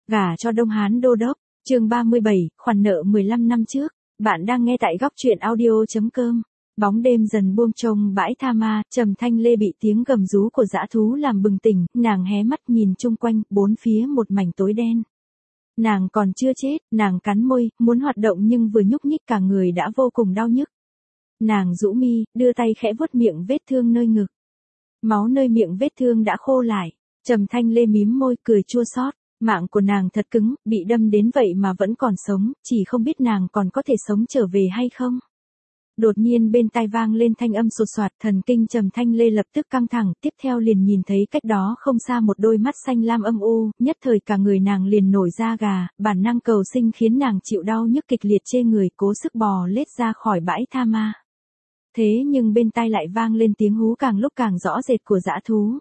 Gả cho Đông Hán Đô Đốc, chương 37, khoản nợ 15 năm trước. Bạn đang nghe tại góc truyện audio.com. Bóng đêm dần buông trông bãi Tha Ma, Trầm Thanh Lê bị tiếng gầm rú của dã thú làm bừng tỉnh, nàng hé mắt nhìn chung quanh, bốn phía một mảnh tối đen. Nàng còn chưa chết, nàng cắn môi, muốn hoạt động nhưng vừa nhúc nhích cả người đã vô cùng đau nhức. Nàng rũ mi, đưa tay khẽ vuốt miệng vết thương nơi ngực. Máu nơi miệng vết thương đã khô lại. Trầm Thanh Lê mím môi cười chua xót. Mạng của nàng thật cứng, bị đâm đến vậy mà vẫn còn sống, chỉ không biết nàng còn có thể sống trở về hay không. Đột nhiên bên tai vang lên thanh âm sột soạt, thần kinh Trầm Thanh Lê lập tức căng thẳng, tiếp theo liền nhìn thấy cách đó không xa một đôi mắt xanh lam âm u, nhất thời cả người nàng liền nổi da gà, bản năng cầu sinh khiến nàng chịu đau nhức kịch liệt trên người, cố sức bò lết ra khỏi bãi Tha Ma. Thế nhưng bên tai lại vang lên tiếng hú càng lúc càng rõ rệt của dã thú.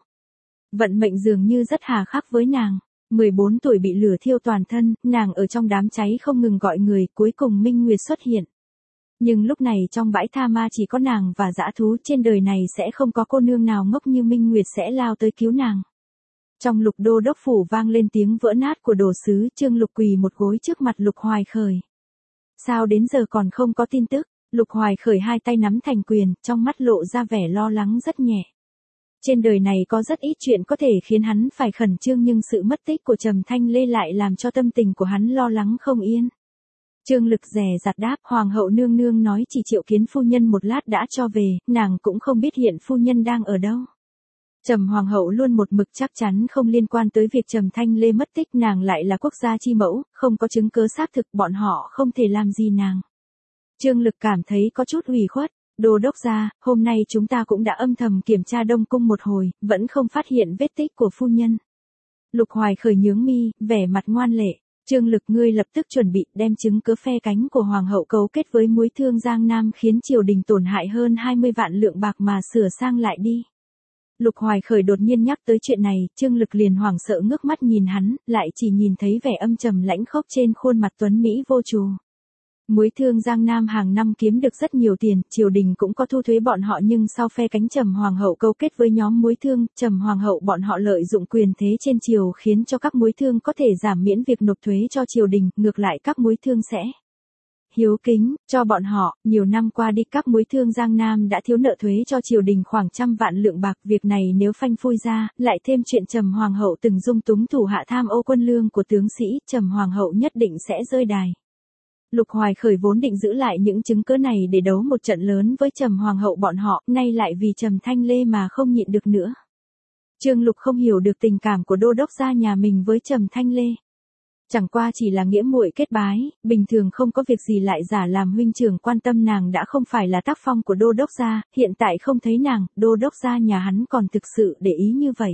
Vận mệnh dường như rất hà khắc với nàng. 14 tuổi bị lửa thiêu toàn thân, nàng ở trong đám cháy không ngừng gọi người, cuối cùng Minh Nguyệt xuất hiện. Nhưng lúc này trong bãi Tha Ma chỉ có nàng và dã thú, trên đời này sẽ không có cô nương nào ngốc như Minh Nguyệt sẽ lao tới cứu nàng. Trong Lục Đô Đốc phủ vang lên tiếng vỡ nát của đồ sứ, Trương Lục quỳ một gối trước mặt Lục Hoài Khởi. Sao đến giờ còn không có tin tức? Lục Hoài Khởi hai tay nắm thành quyền, trong mắt lộ ra vẻ lo lắng rất nhẹ. Trên đời này có rất ít chuyện có thể khiến hắn phải khẩn trương, nhưng sự mất tích của Trầm Thanh Lê lại làm cho tâm tình của hắn lo lắng không yên. Trương Lực dè dặt đáp, Hoàng hậu nương nương nói chỉ triệu kiến phu nhân một lát đã cho về, nàng cũng không biết hiện phu nhân đang ở đâu. Trầm Hoàng hậu luôn một mực chắc chắn không liên quan tới việc Trầm Thanh Lê mất tích, nàng lại là quốc gia chi mẫu, không có chứng cứ xác thực, bọn họ không thể làm gì nàng. Trương Lực cảm thấy có chút ủy khuất. Đô đốc gia, hôm nay chúng ta cũng đã âm thầm kiểm tra Đông Cung một hồi, vẫn không phát hiện vết tích của phu nhân. Lục Hoài Khởi nhướng mi, vẻ mặt ngoan lệ. Trương Lực, ngươi lập tức chuẩn bị đem chứng cứ phe cánh của Hoàng hậu cấu kết với muối thương Giang Nam khiến triều đình tổn hại hơn 20 vạn lượng bạc mà sửa sang lại đi. Lục Hoài Khởi đột nhiên nhắc tới chuyện này, Trương Lực liền hoảng sợ ngước mắt nhìn hắn, lại chỉ nhìn thấy vẻ âm trầm lãnh khốc trên khuôn mặt tuấn Mỹ vô trù. Muối thương Giang Nam hàng năm kiếm được rất nhiều tiền, triều đình cũng có thu thuế bọn họ, nhưng sau phe cánh Trầm Hoàng hậu câu kết với nhóm muối thương, Trầm Hoàng hậu bọn họ lợi dụng quyền thế trên triều khiến cho các muối thương có thể giảm miễn việc nộp thuế cho triều đình, ngược lại các muối thương sẽ hiếu kính cho bọn họ. Nhiều năm qua đi các muối thương Giang Nam đã thiếu nợ thuế cho triều đình khoảng 100 vạn lượng bạc, việc này nếu phanh phui ra, lại thêm chuyện Trầm Hoàng hậu từng dung túng thủ hạ tham ô quân lương của tướng sĩ, Trầm Hoàng hậu nhất định sẽ rơi đài. Lục Hoài Khởi vốn định giữ lại những chứng cứ này để đấu một trận lớn với Trầm Hoàng hậu bọn họ, nay lại vì Trầm Thanh Lê mà không nhịn được nữa. Trương Lục không hiểu được tình cảm của đô đốc gia nhà mình với Trầm Thanh Lê. Chẳng qua chỉ là nghĩa muội kết bái, bình thường không có việc gì lại giả làm huynh trưởng quan tâm nàng đã không phải là tác phong của đô đốc gia, hiện tại không thấy nàng, đô đốc gia nhà hắn còn thực sự để ý như vậy.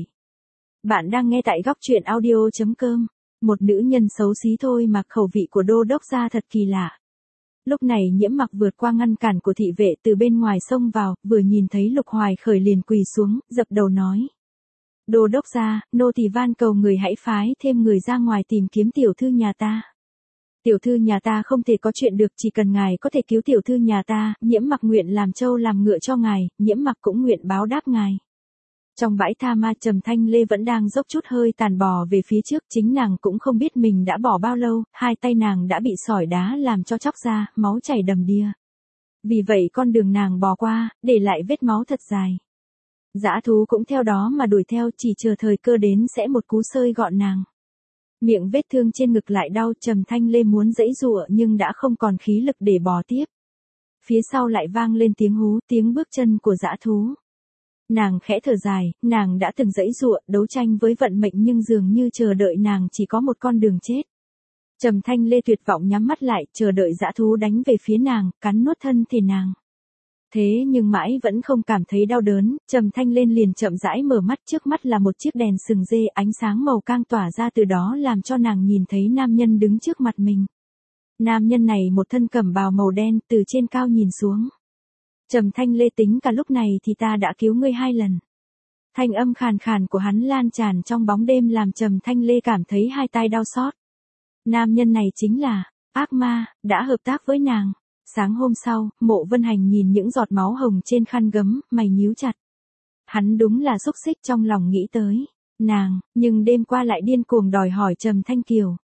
Bạn đang nghe tại góc truyện audio.com. Một nữ nhân xấu xí thôi mà khẩu vị của đô đốc gia thật kỳ lạ. Lúc này Nhiễm Mặc vượt qua ngăn cản của thị vệ từ bên ngoài xông vào, vừa nhìn thấy Lục Hoài Khởi liền quỳ xuống, dập đầu nói. Đô đốc gia, nô tỳ van cầu người hãy phái thêm người ra ngoài tìm kiếm tiểu thư nhà ta. Tiểu thư nhà ta không thể có chuyện được, chỉ cần ngài có thể cứu tiểu thư nhà ta, Nhiễm Mặc nguyện làm trâu làm ngựa cho ngài, Nhiễm Mặc cũng nguyện báo đáp ngài. Trong bãi Tha Ma, Trầm Thanh Lê vẫn đang dốc chút hơi tàn bò về phía trước, chính nàng cũng không biết mình đã bỏ bao lâu, hai tay nàng đã bị sỏi đá làm cho chóc ra, máu chảy đầm đìa. Vì vậy con đường nàng bò qua, để lại vết máu thật dài. Dã thú cũng theo đó mà đuổi theo, chỉ chờ thời cơ đến sẽ một cú sơi gọn nàng. Miệng vết thương trên ngực lại đau, Trầm Thanh Lê muốn giãy giụa nhưng đã không còn khí lực để bò tiếp. Phía sau lại vang lên tiếng hú, tiếng bước chân của dã thú. Nàng khẽ thở dài, nàng đã từng giãy giụa, đấu tranh với vận mệnh nhưng dường như chờ đợi nàng chỉ có một con đường chết. Trầm Thanh Lê tuyệt vọng nhắm mắt lại, chờ đợi dã thú đánh về phía nàng, cắn nuốt thân thể nàng. Thế nhưng mãi vẫn không cảm thấy đau đớn, Trầm Thanh Lê liền chậm rãi mở mắt, trước mắt là một chiếc đèn sừng dê, ánh sáng màu cam tỏa ra từ đó làm cho nàng nhìn thấy nam nhân đứng trước mặt mình. Nam nhân này một thân cẩm bào màu đen, từ trên cao nhìn xuống. Trầm Thanh Lê, tính cả lúc này thì ta đã cứu ngươi 2 lần. Thanh âm khàn khàn của hắn lan tràn trong bóng đêm làm Trầm Thanh Lê cảm thấy hai tai đau xót. Nam nhân này chính là ác ma, đã hợp tác với nàng. Sáng hôm sau, Mộ Vân Hành nhìn những giọt máu hồng trên khăn gấm, mày nhíu chặt. Hắn đúng là xúc xích, trong lòng nghĩ tới nàng, nhưng đêm qua lại điên cuồng đòi hỏi Trầm Thanh Kiều.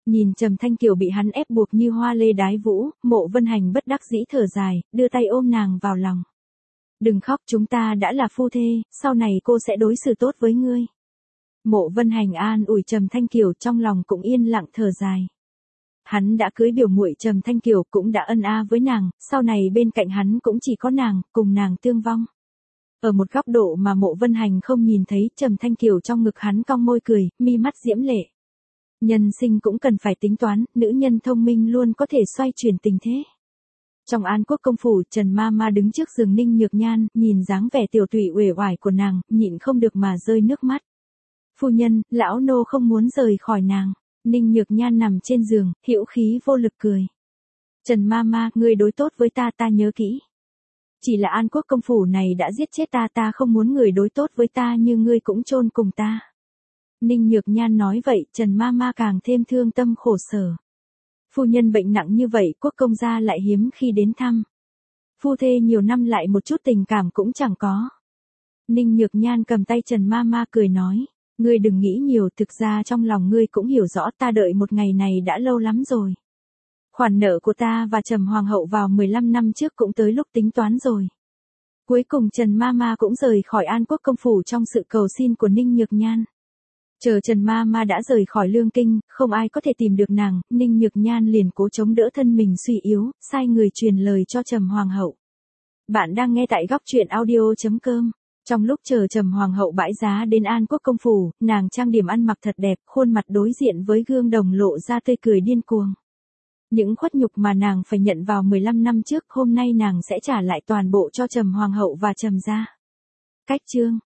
Nhìn Trầm Thanh Kiều bị hắn ép buộc như hoa lê đái vũ, Mộ Vân Hành bất đắc dĩ thở dài, đưa tay ôm nàng vào lòng. Đừng khóc, chúng ta đã là phu thê, sau này cô sẽ đối xử tốt với ngươi. Mộ Vân Hành an ủi Trầm Thanh Kiều, trong lòng cũng yên lặng thở dài. Hắn đã cưới biểu muội Trầm Thanh Kiều, cũng đã ân với nàng, sau này bên cạnh hắn cũng chỉ có nàng, cùng nàng tương vong. Ở một góc độ mà Mộ Vân Hành không nhìn thấy, Trầm Thanh Kiều trong ngực hắn cong môi cười, mi mắt diễm lệ. Nhân sinh cũng cần phải tính toán, nữ nhân thông minh luôn có thể xoay chuyển tình thế. Trong An Quốc công phủ, Trần Ma đứng trước giường Ninh Nhược Nhan, nhìn dáng vẻ tiểu tụy uể oải của nàng, nhịn không được mà rơi nước mắt. Phu nhân, lão nô không muốn rời khỏi nàng. Ninh Nhược Nhan nằm trên giường, hữu khí vô lực cười. Trần Ma, ngươi đối tốt với ta, ta nhớ kỹ. Chỉ là An Quốc công phủ này đã giết chết ta, ta không muốn người đối tốt với ta như ngươi cũng chôn cùng ta. Ninh Nhược Nhan nói vậy, Trần Ma càng thêm thương tâm khổ sở. Phu nhân bệnh nặng như vậy, Quốc công gia lại hiếm khi đến thăm. Phu thê nhiều năm lại một chút tình cảm cũng chẳng có. Ninh Nhược Nhan cầm tay Trần Ma cười nói, ngươi đừng nghĩ nhiều, thực ra trong lòng ngươi cũng hiểu rõ, ta đợi một ngày này đã lâu lắm rồi. Khoản nợ của ta và Trầm Hoàng hậu vào 15 năm trước cũng tới lúc tính toán rồi. Cuối cùng Trần Ma cũng rời khỏi An Quốc công phủ trong sự cầu xin của Ninh Nhược Nhan. Chờ Trần Ma đã rời khỏi Lương Kinh, không ai có thể tìm được nàng, Ninh Nhược Nhan liền cố chống đỡ thân mình suy yếu, sai người truyền lời cho Trầm Hoàng hậu. Bạn đang nghe tại góc truyện audio.com. Trong lúc chờ Trầm Hoàng hậu bãi giá đến An Quốc công phủ, nàng trang điểm ăn mặc thật đẹp, khuôn mặt đối diện với gương đồng lộ ra tươi cười điên cuồng. Những khuất nhục mà nàng phải nhận vào 15 năm trước, hôm nay nàng sẽ trả lại toàn bộ cho Trầm Hoàng hậu và Trầm gia. Cách chương